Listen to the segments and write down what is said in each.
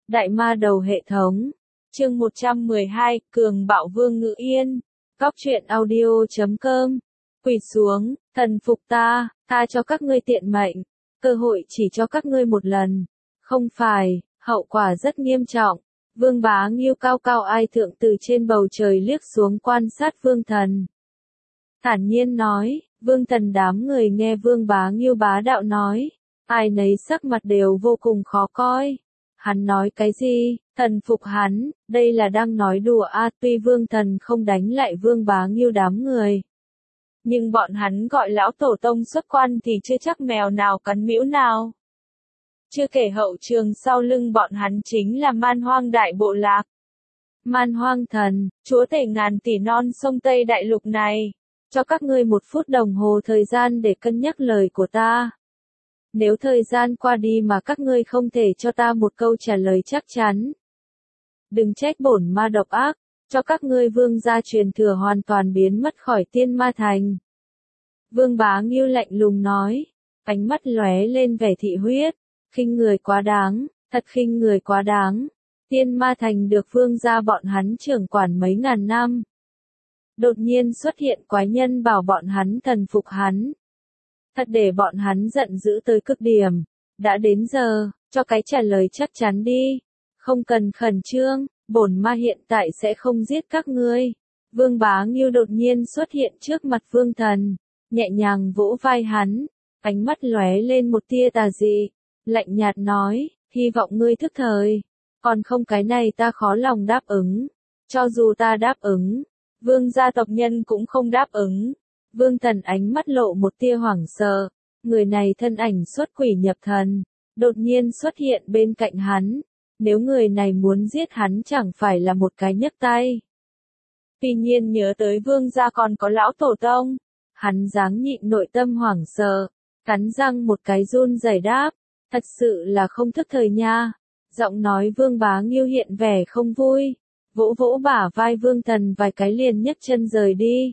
Đại ma đầu hệ thống. Chương 112, Cường bạo Vương Ngự Yên. Góc truyện audio.com. Quỳ xuống, thần phục ta cho các ngươi tiện mệnh. Cơ hội chỉ cho các ngươi một lần. Không phải, hậu quả rất nghiêm trọng. Vương Bá Ngưu cao cao ai thượng từ trên bầu trời liếc xuống quan sát Vương Thần. Thản nhiên nói, Vương Thần đám người nghe Vương Bá Ngưu bá đạo nói. Ai nấy sắc mặt đều vô cùng khó coi. Hắn nói cái gì, thần phục hắn, đây là đang nói đùa tuy Vương Thần không đánh lại Vương Bá Ngưu đám người. Nhưng bọn hắn gọi lão tổ tông xuất quan thì chưa chắc mèo nào cắn mĩu nào. Chưa kể hậu trường sau lưng bọn hắn chính là Man Hoang Đại Bộ Lạc. Man Hoang Thần, chúa tể ngàn tỷ non sông Tây Đại Lục này, cho các ngươi 1 phút đồng hồ thời gian để cân nhắc lời của ta. Nếu thời gian qua đi mà các ngươi không thể cho ta một câu trả lời chắc chắn, đừng trách bổn ma độc ác, cho các ngươi vương gia truyền thừa hoàn toàn biến mất khỏi Tiên Ma Thành. Vương Bá Ngưu lạnh lùng nói, ánh mắt lóe lên vẻ thị huyết, khinh người quá đáng, thật khinh người quá đáng. Tiên Ma Thành được vương gia bọn hắn trưởng quản mấy ngàn năm. Đột nhiên xuất hiện quái nhân bảo bọn hắn thần phục hắn. Thật để bọn hắn giận dữ tới cực điểm. Đã đến giờ, cho cái trả lời chắc chắn đi. Không cần khẩn trương, bổn ma hiện tại sẽ không giết các ngươi. Vương Bá Ngưu đột nhiên xuất hiện trước mặt Vương Thần, nhẹ nhàng vỗ vai hắn, ánh mắt lóe lên một tia tà dị, lạnh nhạt nói, hy vọng ngươi thức thời. Còn không cái này ta khó lòng đáp ứng. Cho dù ta đáp ứng, Vương gia tộc nhân cũng không đáp ứng. Vương Thần ánh mắt lộ một tia hoảng sợ, người này thân ảnh xuất quỷ nhập thần, đột nhiên xuất hiện bên cạnh hắn, nếu người này muốn giết hắn chẳng phải là một cái nhấc tay. Tuy nhiên nhớ tới Vương gia còn có lão tổ tông, hắn dáng nhịn nội tâm hoảng sợ, cắn răng một cái run rẩy đáp, thật sự là không thức thời nha. Giọng nói Vương Bá Ngưu hiện vẻ không vui, vỗ vỗ bả vai Vương Thần vài cái liền nhấc chân rời đi.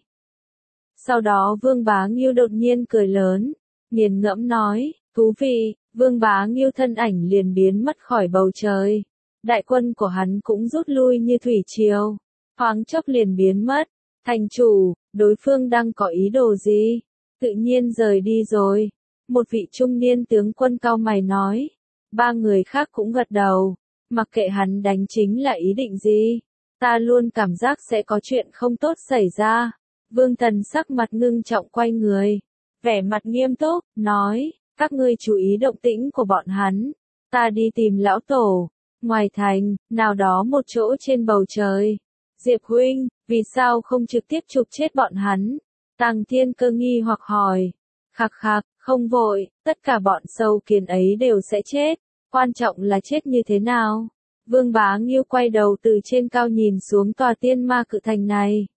Sau đó Vương Bá Ngưu đột nhiên cười lớn, nghiền ngẫm nói, thú vị, Vương Bá Ngưu thân ảnh liền biến mất khỏi bầu trời. Đại quân của hắn cũng rút lui như thủy triều, thoáng chốc liền biến mất. Thành chủ, đối phương đang có ý đồ gì? Tự nhiên rời đi rồi. Một vị trung niên tướng quân cau mày nói. 3 người khác cũng gật đầu, mặc kệ hắn đánh chính là ý định gì. Ta luôn cảm giác sẽ có chuyện không tốt xảy ra. Vương Thần sắc mặt ngưng trọng quay người, vẻ mặt nghiêm túc, nói, các ngươi chú ý động tĩnh của bọn hắn, ta đi tìm lão tổ, ngoài thành, nào đó một chỗ trên bầu trời. Diệp huynh, vì sao không trực tiếp chụp chết bọn hắn? Tàng Thiên Cơ nghi hoặc hỏi. Khạc khạc, không vội, tất cả bọn sâu kiến ấy đều sẽ chết, quan trọng là chết như thế nào? Vương Bá Ngưu quay đầu từ trên cao nhìn xuống tòa Tiên Ma Cự Thành này.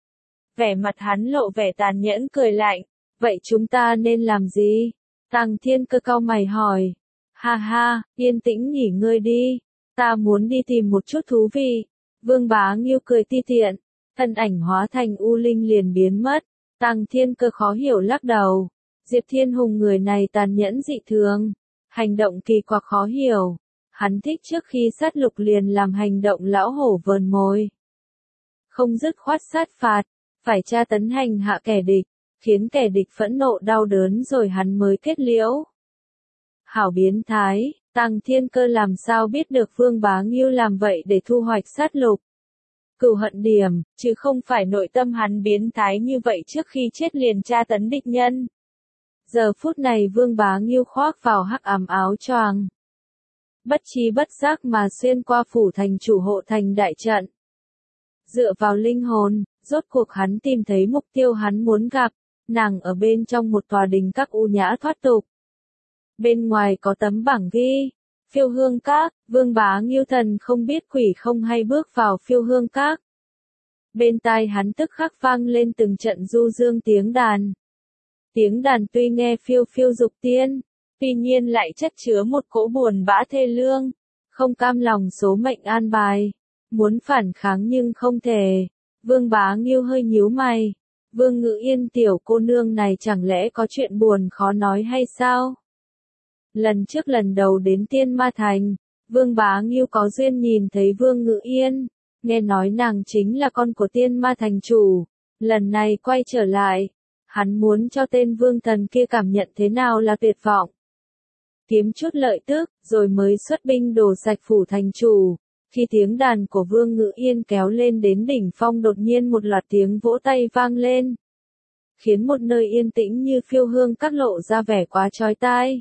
Vẻ mặt hắn lộ vẻ tàn nhẫn cười lạnh, vậy chúng ta nên làm gì? Tàng Thiên Cơ cau mày hỏi. Ha ha, yên tĩnh nghỉ ngơi đi, ta muốn đi tìm một chút thú vị. Vương Bá Ngưu cười ti tiện, thân ảnh hóa thành u linh liền biến mất. Tàng Thiên Cơ khó hiểu lắc đầu, Diệp Thiên Hùng người này tàn nhẫn dị thường, hành động kỳ quặc khó hiểu. Hắn thích trước khi sát lục liền làm hành động lão hổ vờn mồi, không dứt khoát sát phạt, phải tra tấn hành hạ kẻ địch, khiến kẻ địch phẫn nộ đau đớn rồi hắn mới kết liễu. Hảo biến thái, Tàng Thiên Cơ làm sao biết được Vương Bá Ngưu làm vậy để thu hoạch sát lục. Cừu hận điểm, chứ không phải nội tâm hắn biến thái như vậy trước khi chết liền tra tấn địch nhân. Giờ phút này Vương Bá Ngưu khoác vào hắc ám áo choàng, bất trí bất giác mà xuyên qua phủ thành chủ hộ thành đại trận. Dựa vào linh hồn, rốt cuộc hắn tìm thấy mục tiêu hắn muốn gặp, nàng ở bên trong một tòa đình các u nhã thoát tục. Bên ngoài có tấm bảng ghi, Phiêu Hương Các. Vương Bá Ngưu thần không biết quỷ không hay bước vào Phiêu Hương Các. Bên tai hắn tức khắc vang lên từng trận du dương tiếng đàn. Tiếng đàn tuy nghe phiêu phiêu dục tiên, tuy nhiên lại chất chứa một cỗ buồn bã thê lương, không cam lòng số mệnh an bài, muốn phản kháng nhưng không thể. Vương Bá Ngưu hơi nhíu mày, Vương Ngự Yên tiểu cô nương này chẳng lẽ có chuyện buồn khó nói hay sao? Lần trước lần đầu đến Tiên Ma Thành, Vương Bá Ngưu có duyên nhìn thấy Vương Ngự Yên, nghe nói nàng chính là con của tiên ma thành chủ, lần này quay trở lại, hắn muốn cho tên Vương Thần kia cảm nhận thế nào là tuyệt vọng. Kiếm chút lợi tức, rồi mới xuất binh đổ sạch phủ thành chủ. Khi tiếng đàn của Vương Ngự Yên kéo lên đến đỉnh phong đột nhiên một loạt tiếng vỗ tay vang lên, khiến một nơi yên tĩnh như phiêu hương các lộ ra vẻ quá chói tai.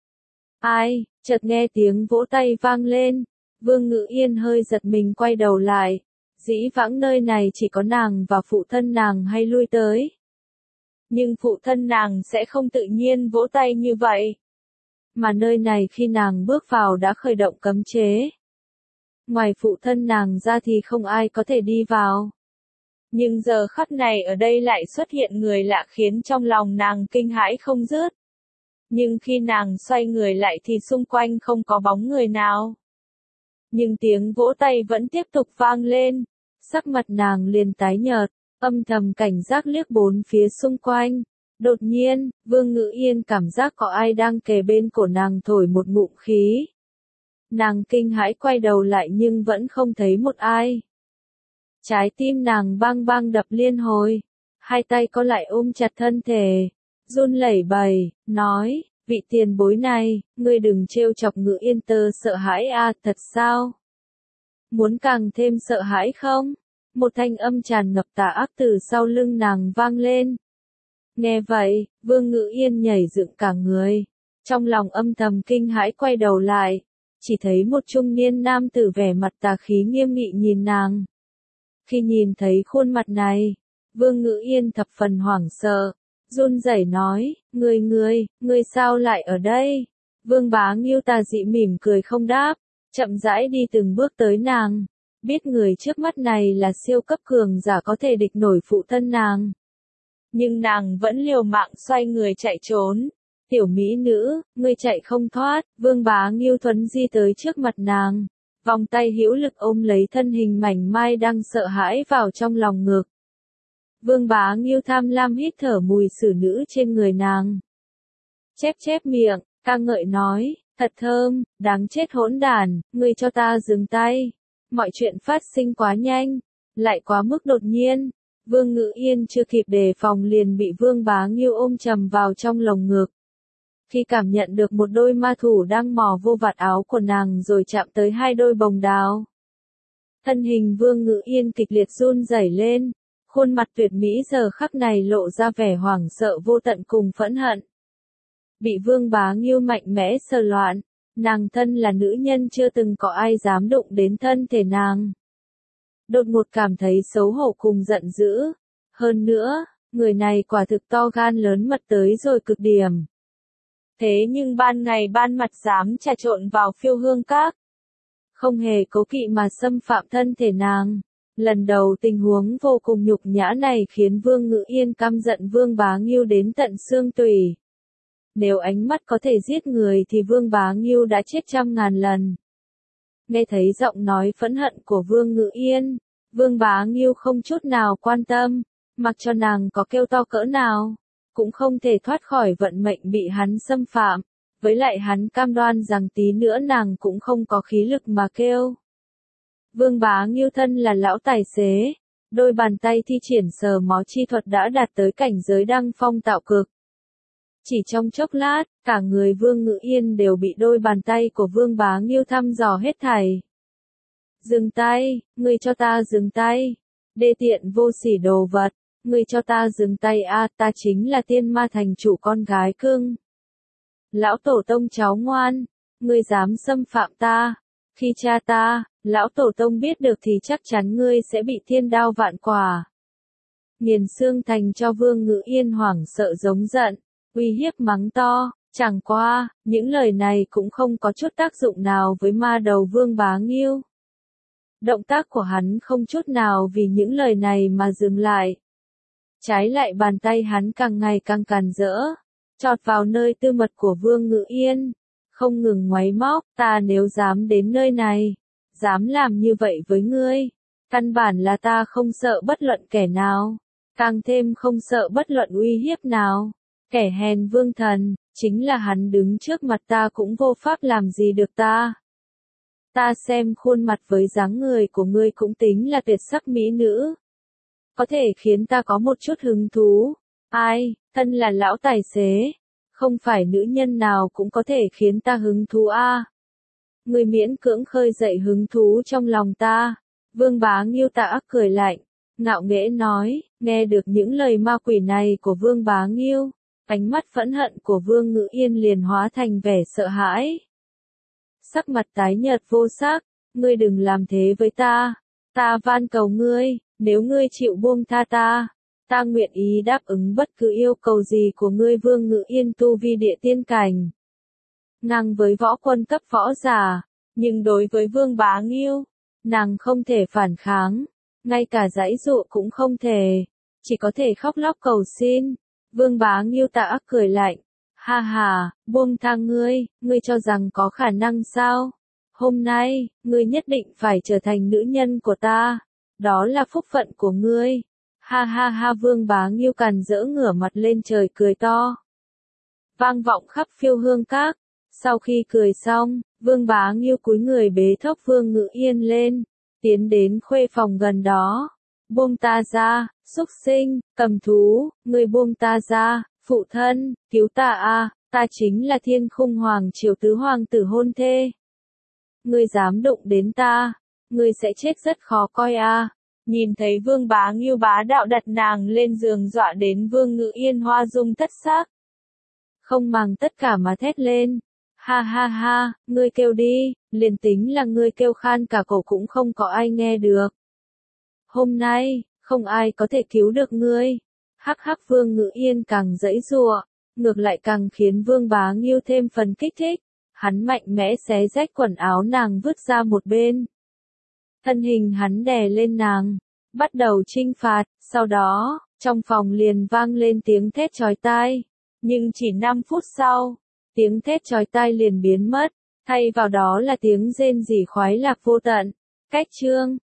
Ai, chợt nghe tiếng vỗ tay vang lên, Vương Ngự Yên hơi giật mình quay đầu lại, dĩ vãng nơi này chỉ có nàng và phụ thân nàng hay lui tới. Nhưng phụ thân nàng sẽ không tự nhiên vỗ tay như vậy. Mà nơi này khi nàng bước vào đã khởi động cấm chế. Ngoài phụ thân nàng ra thì không ai có thể đi vào. Nhưng giờ khắc này ở đây lại xuất hiện người lạ khiến trong lòng nàng kinh hãi không dứt. Nhưng khi nàng xoay người lại thì xung quanh không có bóng người nào. Nhưng tiếng vỗ tay vẫn tiếp tục vang lên, sắc mặt nàng liền tái nhợt, âm thầm cảnh giác liếc bốn phía xung quanh. Đột nhiên, Vương Ngự Yên cảm giác có ai đang kề bên cổ nàng thổi một ngụm khí. Nàng kinh hãi quay đầu lại nhưng vẫn không thấy một ai. Trái tim nàng bang bang đập liên hồi, hai tay có lại ôm chặt thân thể, run lẩy bẩy, nói, vị tiền bối này, ngươi đừng trêu chọc Ngự Yên tơ sợ hãi à, thật sao? Muốn càng thêm sợ hãi không? Một thanh âm tràn ngập tà ác từ sau lưng nàng vang lên. Nghe vậy, Vương Ngự Yên nhảy dựng cả người, trong lòng âm thầm kinh hãi quay đầu lại, chỉ thấy một trung niên nam tử vẻ mặt tà khí nghiêm nghị nhìn nàng. Khi nhìn thấy khuôn mặt này, Vương Ngự Yên thập phần hoảng sợ, run rẩy nói, ngươi sao lại ở đây? Vương Bá Ngưu tà dị mỉm cười không đáp, chậm rãi đi từng bước tới nàng, biết người trước mắt này là siêu cấp cường giả có thể địch nổi phụ thân nàng. Nhưng nàng vẫn liều mạng xoay người chạy trốn. Tiểu mỹ nữ, ngươi chạy không thoát, Vương Bá Ngưu thuấn di tới trước mặt nàng, vòng tay hữu lực ôm lấy thân hình mảnh mai đang sợ hãi vào trong lòng ngực. Vương Bá Ngưu tham lam hít thở mùi xử nữ trên người nàng. Chép miệng, ca ngợi nói, thật thơm, đáng chết hỗn đản, ngươi cho ta dừng tay. Mọi chuyện phát sinh quá nhanh, lại quá mức đột nhiên. Vương Ngự Yên chưa kịp đề phòng liền bị Vương Bá Ngưu ôm chầm vào trong lồng ngực. Khi cảm nhận được một đôi ma thủ đang mò vô vạt áo của nàng rồi chạm tới hai đôi bồng đào. Thân hình Vương Ngự Yên kịch liệt run rẩy lên, khuôn mặt tuyệt mỹ giờ khắc này lộ ra vẻ hoảng sợ vô tận cùng phẫn hận. Bị Vương Bá Ngưu mạnh mẽ sờ loạn, nàng thân là nữ nhân chưa từng có ai dám đụng đến thân thể nàng. Đột ngột cảm thấy xấu hổ cùng giận dữ. Hơn nữa, người này quả thực to gan lớn mật tới rồi cực điểm. Thế nhưng ban ngày ban mặt dám trà trộn vào Phiêu Hương Các. Không hề cố kỵ mà xâm phạm thân thể nàng. Lần đầu tình huống vô cùng nhục nhã này khiến Vương Ngự Yên căm giận Vương Bá Ngưu đến tận xương tủy. Nếu ánh mắt có thể giết người thì Vương Bá Ngưu đã chết trăm ngàn lần. Nghe thấy giọng nói phẫn hận của Vương Ngự Yên, Vương Bá Ngưu không chút nào quan tâm, mặc cho nàng có kêu to cỡ nào, cũng không thể thoát khỏi vận mệnh bị hắn xâm phạm, với lại hắn cam đoan rằng tí nữa nàng cũng không có khí lực mà kêu. Vương Bá Ngưu thân là lão tài xế, đôi bàn tay thi triển sờ mó chi thuật đã đạt tới cảnh giới đăng phong tạo cực. Chỉ trong chốc lát, cả người Vương Ngự Yên đều bị đôi bàn tay của Vương Bá Ngưu thăm dò hết thảy. Dừng tay, ngươi cho ta dừng tay. Đê tiện vô sỉ đồ vật, ngươi cho ta dừng tay a, ta chính là tiên ma thành chủ con gái cưng. Lão tổ tông cháu ngoan, ngươi dám xâm phạm ta. Khi cha ta, lão tổ tông biết được thì chắc chắn ngươi sẽ bị thiên đao vạn quả. Nghiền xương thành cho Vương Ngự Yên hoảng sợ giống giận, uy hiếp mắng to, chẳng qua, những lời này cũng không có chút tác dụng nào với ma đầu Vương Bá Ngưu. Động tác của hắn không chút nào vì những lời này mà dừng lại. Trái lại bàn tay hắn càng ngày càng càn rỡ, chọt vào nơi tư mật của Vương Ngự Yên, không ngừng ngoáy móc, ta nếu dám đến nơi này, dám làm như vậy với ngươi, căn bản là ta không sợ bất luận kẻ nào, càng thêm không sợ bất luận uy hiếp nào. Kẻ hèn Vương Thần, chính là hắn đứng trước mặt ta cũng vô pháp làm gì được ta. Ta xem khuôn mặt với dáng người của ngươi cũng tính là tuyệt sắc mỹ nữ. Có thể khiến ta có một chút hứng thú. Ai, thân là lão tài xế. Không phải nữ nhân nào cũng có thể khiến ta hứng thú a. Ngươi miễn cưỡng khơi dậy hứng thú trong lòng ta. Vương Bá Nghiêu Tạ ác cười lạnh, ngạo nghễ nói, nghe được những lời ma quỷ này của Vương Bá Nghiêu, ánh mắt phẫn hận của Vương Ngữ Yên liền hóa thành vẻ sợ hãi. Sắc mặt tái nhợt vô sắc, ngươi đừng làm thế với ta, ta van cầu ngươi, nếu ngươi chịu buông tha ta, ta nguyện ý đáp ứng bất cứ yêu cầu gì của ngươi. Vương Ngữ Yên tu vi địa tiên cảnh, ngang với võ quân cấp võ giả, nhưng đối với Vương Bá Nghiêu, nàng không thể phản kháng, ngay cả giãy dụa cũng không thể, chỉ có thể khóc lóc cầu xin. Vương Bá Nghiêu Tạ ác cười lạnh, ha ha, buông tha ngươi, ngươi cho rằng có khả năng sao? Hôm nay, ngươi nhất định phải trở thành nữ nhân của ta, đó là phúc phận của ngươi. Ha ha ha, Vương Bá Nghiêu càn rỡ ngửa mặt lên trời cười to, vang vọng khắp Phiêu Hương Các. Sau khi cười xong, Vương Bá Nghiêu cúi người bế thốc Vương Ngữ Yên lên, tiến đến khuê phòng gần đó. Buông ta ra, xúc sinh, cầm thú, ngươi buông ta ra, phụ thân, cứu ta a, ta chính là Thiên Khung Hoàng Triều tứ hoàng tử hôn thê. Ngươi dám đụng đến ta, ngươi sẽ chết rất khó coi a. Nhìn thấy Vương Bá Nghiêu bá đạo đặt nàng lên giường dọa đến Vương Ngữ Yên hoa dung thất sắc. Không màng tất cả mà thét lên. Ha ha ha, ngươi kêu đi, liền tính là ngươi kêu khan cả cổ cũng không có ai nghe được. Hôm nay, không ai có thể cứu được ngươi. Hắc hắc, Vương Ngữ Yên càng giãy giụa, ngược lại càng khiến Vương Bá Nghiêu thêm phần kích thích. Hắn mạnh mẽ xé rách quần áo nàng vứt ra một bên. Thân hình hắn đè lên nàng, bắt đầu chinh phạt, sau đó, trong phòng liền vang lên tiếng thét chói tai. Nhưng chỉ 5 phút sau, tiếng thét chói tai liền biến mất, thay vào đó là tiếng rên rỉ khoái lạc vô tận. Cách chương